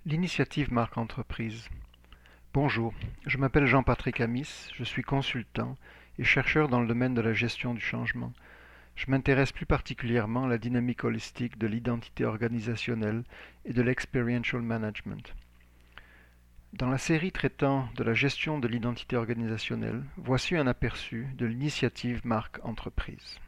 L'initiative marque entreprise. Bonjour, je m'appelle Jean-Patrick Amis, je suis consultant et chercheur dans le domaine de la gestion du changement. Je m'intéresse plus particulièrement à la dynamique holistique de l'identité organisationnelle et de l'experiential management. Dans la série traitant de la gestion de l'identité organisationnelle, voici un aperçu de l'initiative marque entreprise.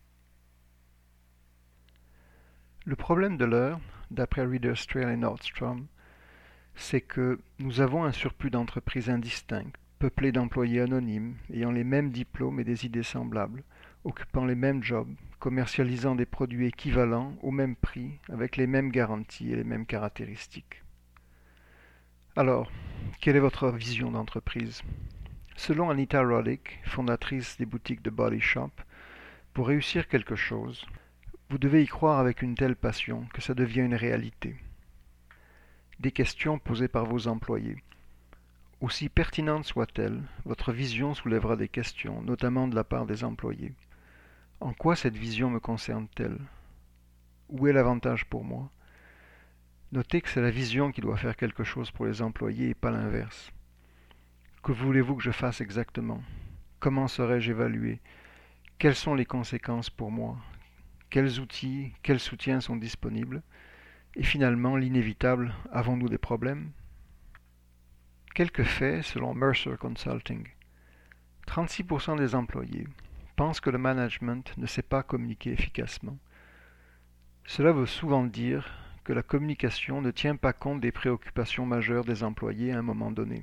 Le problème de l'heure, d'après Reader's Trail et Nordstrom, c'est que nous avons un surplus d'entreprises indistinctes, peuplées d'employés anonymes, ayant les mêmes diplômes et des idées semblables, occupant les mêmes jobs, commercialisant des produits équivalents au même prix, avec les mêmes garanties et les mêmes caractéristiques. Alors, quelle est votre vision d'entreprise? Selon Anita Roddick, fondatrice des boutiques de Body Shop, pour réussir quelque chose, vous devez y croire avec une telle passion que ça devient une réalité. Des questions posées par vos employés. Aussi pertinente soit-elle, votre vision soulèvera des questions, notamment de la part des employés. En quoi cette vision me concerne-t-elle? Où est l'avantage pour moi? Notez que c'est la vision qui doit faire quelque chose pour les employés et pas l'inverse. Que voulez-vous que je fasse exactement? Comment serais-je évalué? Quelles sont les conséquences pour moi? Quels outils, quels soutiens sont disponibles? Et finalement, l'inévitable, avons-nous des problèmes? Quelques faits selon Mercer Consulting. 36% des employés pensent que le management ne sait pas communiquer efficacement. Cela veut souvent dire que la communication ne tient pas compte des préoccupations majeures des employés à un moment donné.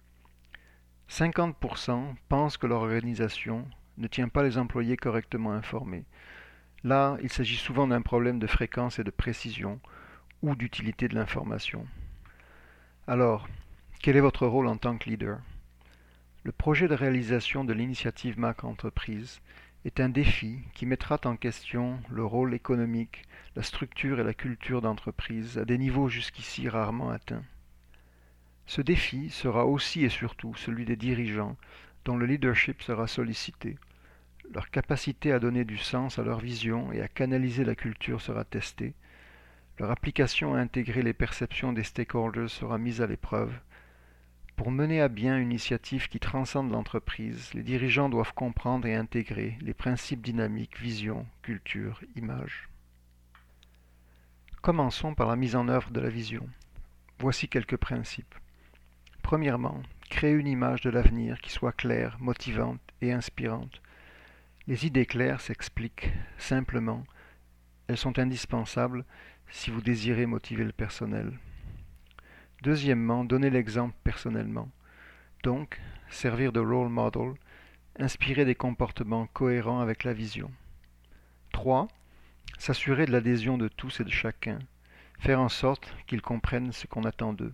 50% pensent que leur organisation ne tient pas les employés correctement informés. Là, il s'agit souvent d'un problème de fréquence et de précision, ou d'utilité de l'information. Alors, quel est votre rôle en tant que leader? Le projet de réalisation de l'initiative Marque Entreprise est un défi qui mettra en question le rôle économique, la structure et la culture d'entreprise à des niveaux jusqu'ici rarement atteints. Ce défi sera aussi et surtout celui des dirigeants dont le leadership sera sollicité. Leur capacité à donner du sens à leur vision et à canaliser la culture sera testée. Leur application à intégrer les perceptions des stakeholders sera mise à l'épreuve. Pour mener à bien une initiative qui transcende l'entreprise, les dirigeants doivent comprendre et intégrer les principes dynamiques, vision, culture, image. Commençons par la mise en œuvre de la vision. Voici quelques principes. Premièrement, créer une image de l'avenir qui soit claire, motivante et inspirante. Les idées claires s'expliquent simplement. Elles sont indispensables si vous désirez motiver le personnel. Deuxièmement, donner l'exemple personnellement. Donc, servir de role model, inspirer des comportements cohérents avec la vision. 3. S'assurer de l'adhésion de tous et de chacun. Faire en sorte qu'ils comprennent ce qu'on attend d'eux.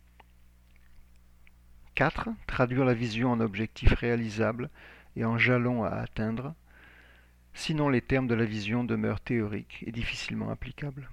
4. Traduire la vision en objectifs réalisables et en jalons à atteindre. Sinon, les termes de la vision demeurent théoriques et difficilement applicables.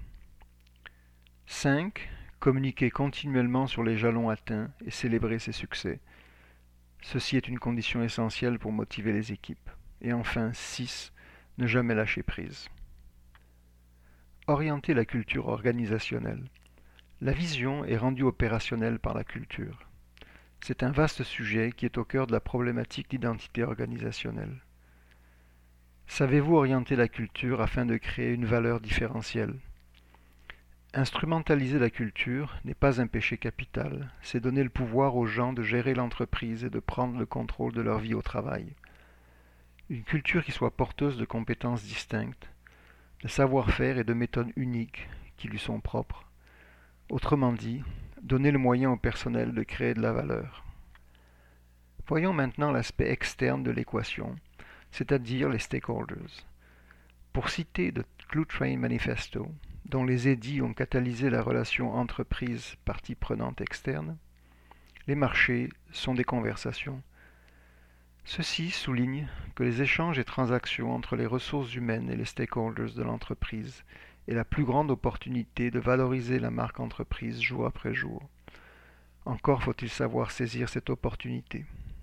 5. Communiquer continuellement sur les jalons atteints et célébrer ses succès. Ceci est une condition essentielle pour motiver les équipes. Et enfin, 6. Ne jamais lâcher prise. Orienter la culture organisationnelle. La vision est rendue opérationnelle par la culture. C'est un vaste sujet qui est au cœur de la problématique d'identité organisationnelle. Savez-vous orienter la culture afin de créer une valeur différentielle? Instrumentaliser la culture n'est pas un péché capital, c'est donner le pouvoir aux gens de gérer l'entreprise et de prendre le contrôle de leur vie au travail. Une culture qui soit porteuse de compétences distinctes, de savoir-faire et de méthodes uniques qui lui sont propres. Autrement dit, donner le moyen au personnel de créer de la valeur. Voyons maintenant l'aspect externe de l'équation, c'est-à-dire les stakeholders. Pour citer The Clue Train Manifesto, dont les édits ont catalysé la relation entreprise-partie prenante externe, les marchés sont des conversations. Ceci souligne que les échanges et transactions entre les ressources humaines et les stakeholders de l'entreprise est la plus grande opportunité de valoriser la marque entreprise jour après jour. Encore faut-il savoir saisir cette opportunité.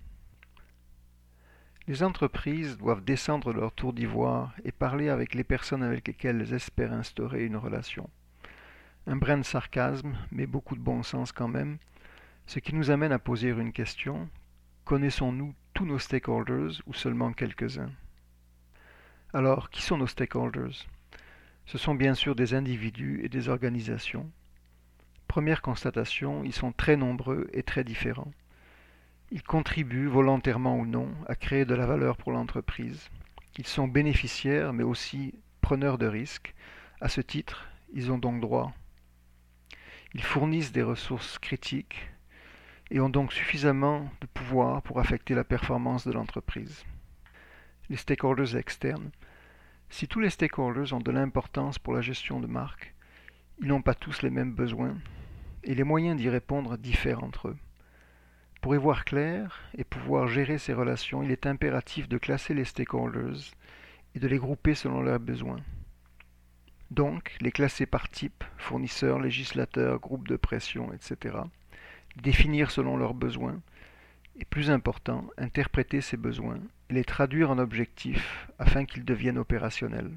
Les entreprises doivent descendre de leur tour d'ivoire et parler avec les personnes avec lesquelles elles espèrent instaurer une relation. Un brin de sarcasme, mais beaucoup de bon sens quand même, ce qui nous amène à poser une question. Connaissons-nous tous nos stakeholders ou seulement quelques-uns? Alors, qui sont nos stakeholders? Ce sont bien sûr des individus et des organisations. Première constatation, ils sont très nombreux et très différents. Ils contribuent, volontairement ou non, à créer de la valeur pour l'entreprise. Ils sont bénéficiaires, mais aussi preneurs de risques. À ce titre, ils ont donc droit. Ils fournissent des ressources critiques et ont donc suffisamment de pouvoir pour affecter la performance de l'entreprise. Les stakeholders externes. Si tous les stakeholders ont de l'importance pour la gestion de marque, ils n'ont pas tous les mêmes besoins et les moyens d'y répondre diffèrent entre eux. Pour y voir clair et pouvoir gérer ces relations, il est impératif de classer les stakeholders et de les grouper selon leurs besoins. Donc, les classer par type, fournisseurs, législateurs, groupes de pression, etc. Définir selon leurs besoins et, plus important, interpréter ces besoins et les traduire en objectifs afin qu'ils deviennent opérationnels.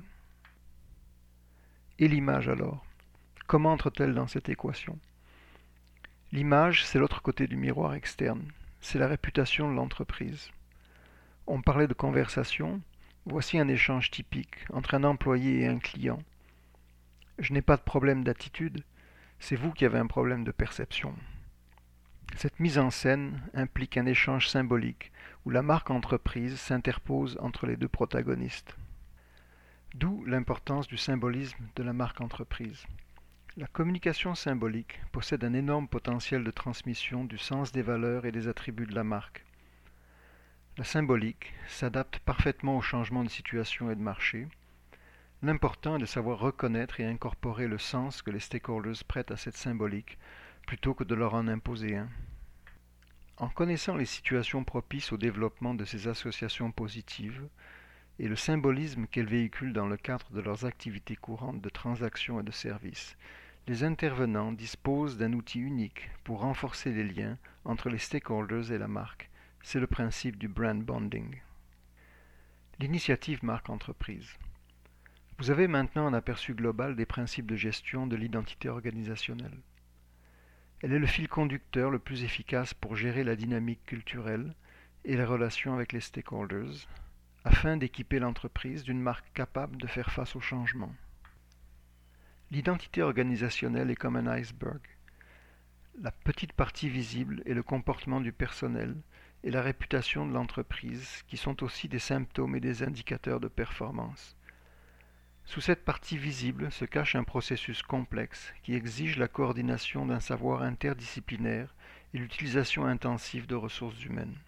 Et l'image alors? Comment entre-t-elle dans cette équation? L'image, c'est l'autre côté du miroir externe. C'est la réputation de l'entreprise. On parlait de conversation. Voici un échange typique entre un employé et un client. Je n'ai pas de problème d'attitude, c'est vous qui avez un problème de perception. Cette mise en scène implique un échange symbolique où la marque entreprise s'interpose entre les deux protagonistes. D'où l'importance du symbolisme de la marque entreprise. La communication symbolique possède un énorme potentiel de transmission du sens des valeurs et des attributs de la marque. La symbolique s'adapte parfaitement aux changements de situation et de marché. L'important est de savoir reconnaître et incorporer le sens que les stakeholders prêtent à cette symbolique plutôt que de leur en imposer un. En connaissant les situations propices au développement de ces associations positives et le symbolisme qu'elles véhiculent dans le cadre de leurs activités courantes de transactions et de services, les intervenants disposent d'un outil unique pour renforcer les liens entre les stakeholders et la marque. C'est le principe du brand bonding. L'initiative marque entreprise. Vous avez maintenant un aperçu global des principes de gestion de l'identité organisationnelle. Elle est le fil conducteur le plus efficace pour gérer la dynamique culturelle et les relations avec les stakeholders, afin d'équiper l'entreprise d'une marque capable de faire face aux changements. L'identité organisationnelle est comme un iceberg. La petite partie visible est le comportement du personnel et la réputation de l'entreprise, qui sont aussi des symptômes et des indicateurs de performance. Sous cette partie visible se cache un processus complexe qui exige la coordination d'un savoir interdisciplinaire et l'utilisation intensive de ressources humaines.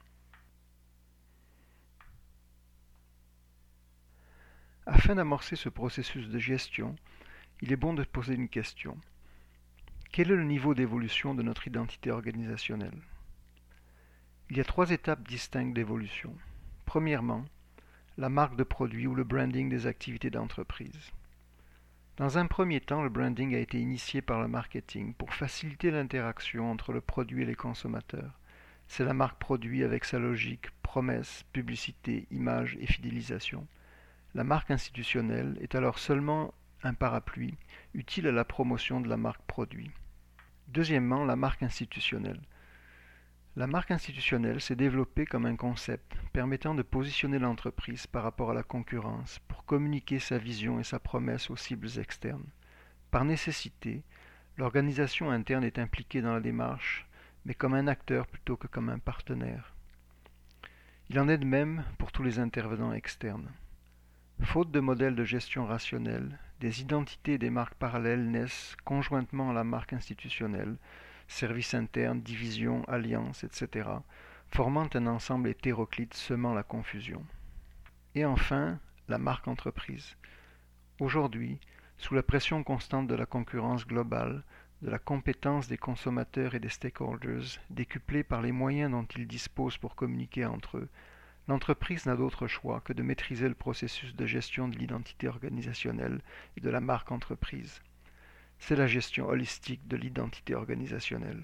Afin d'amorcer ce processus de gestion, il est bon de poser une question. Quel est le niveau d'évolution de notre identité organisationnelle? Il y a 3 étapes distinctes d'évolution. Premièrement, la marque de produit ou le branding des activités d'entreprise. Dans un premier temps, le branding a été initié par le marketing pour faciliter l'interaction entre le produit et les consommateurs. C'est la marque produit avec sa logique promesse, publicité, image et fidélisation. La marque institutionnelle est alors seulement un parapluie utile à la promotion de la marque produit. Deuxièmement, la marque institutionnelle. La marque institutionnelle s'est développée comme un concept permettant de positionner l'entreprise par rapport à la concurrence pour communiquer sa vision et sa promesse aux cibles externes. Par nécessité, l'organisation interne est impliquée dans la démarche, mais comme un acteur plutôt que comme un partenaire. Il en est de même pour tous les intervenants externes. Faute de modèles de gestion rationnels, des identités et des marques parallèles naissent conjointement à la marque institutionnelle, services internes, divisions, alliances, etc., formant un ensemble hétéroclite semant la confusion. Et enfin, la marque entreprise. Aujourd'hui, sous la pression constante de la concurrence globale, de la compétence des consommateurs et des stakeholders, décuplée par les moyens dont ils disposent pour communiquer entre eux, l'entreprise n'a d'autre choix que de maîtriser le processus de gestion de l'identité organisationnelle et de la marque entreprise. C'est la gestion holistique de l'identité organisationnelle.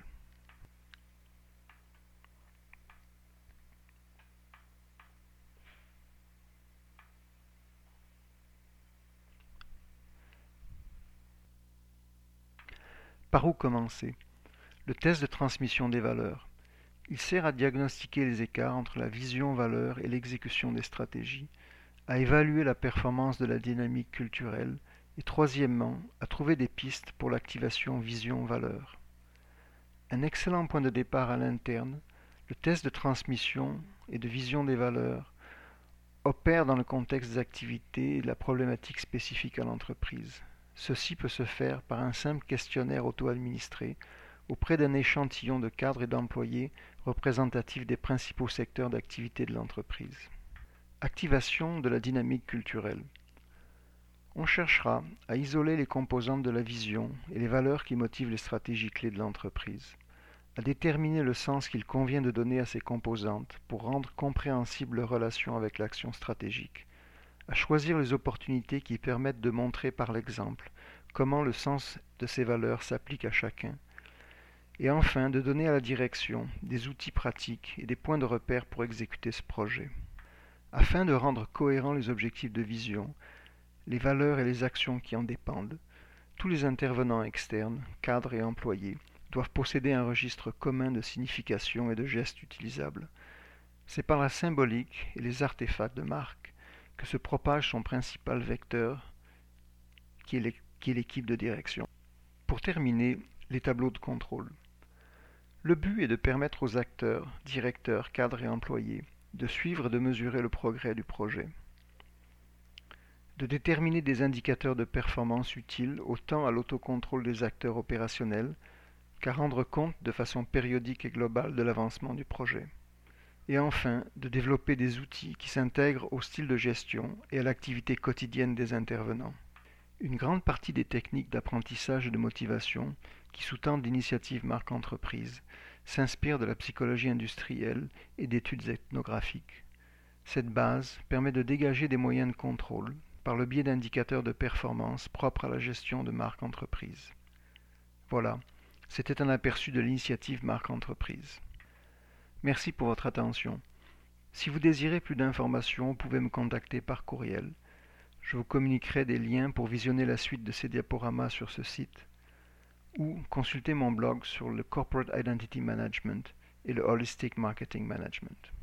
Par où commencer? Le test de transmission des valeurs. Il sert à diagnostiquer les écarts entre la vision-valeur et l'exécution des stratégies, à évaluer la performance de la dynamique culturelle et troisièmement, à trouver des pistes pour l'activation vision-valeur. Un excellent point de départ à l'interne, le test de transmission et de vision des valeurs opère dans le contexte des activités et de la problématique spécifique à l'entreprise. Ceci peut se faire par un simple questionnaire auto-administré auprès d'un échantillon de cadres et d'employés représentatifs des principaux secteurs d'activité de l'entreprise. Activation de la dynamique culturelle. On cherchera à isoler les composantes de la vision et les valeurs qui motivent les stratégies clés de l'entreprise, à déterminer le sens qu'il convient de donner à ces composantes pour rendre compréhensible leur relation avec l'action stratégique, à choisir les opportunités qui permettent de montrer par l'exemple comment le sens de ces valeurs s'applique à chacun, et enfin de donner à la direction des outils pratiques et des points de repère pour exécuter ce projet. Afin de rendre cohérents les objectifs de vision, les valeurs et les actions qui en dépendent, tous les intervenants externes, cadres et employés, doivent posséder un registre commun de signification et de gestes utilisables. C'est par la symbolique et les artefacts de marque que se propage son principal vecteur, qui est l'équipe de direction. Pour terminer, les tableaux de contrôle. Le but est de permettre aux acteurs, directeurs, cadres et employés de suivre et de mesurer le progrès du projet, de déterminer des indicateurs de performance utiles autant à l'autocontrôle des acteurs opérationnels qu'à rendre compte de façon périodique et globale de l'avancement du projet, et enfin de développer des outils qui s'intègrent au style de gestion et à l'activité quotidienne des intervenants. Une grande partie des techniques d'apprentissage et de motivation qui sous-tendent l'initiative marque entreprise s'inspirent de la psychologie industrielle et d'études ethnographiques. Cette base permet de dégager des moyens de contrôle par le biais d'indicateurs de performance propres à la gestion de marque entreprise. Voilà, c'était un aperçu de l'initiative marque entreprise. Merci pour votre attention. Si vous désirez plus d'informations, vous pouvez me contacter par courriel. Je vous communiquerai des liens pour visionner la suite de ces diaporamas sur ce site ou consulter mon blog sur le Corporate Identity Management et le Holistic Marketing Management.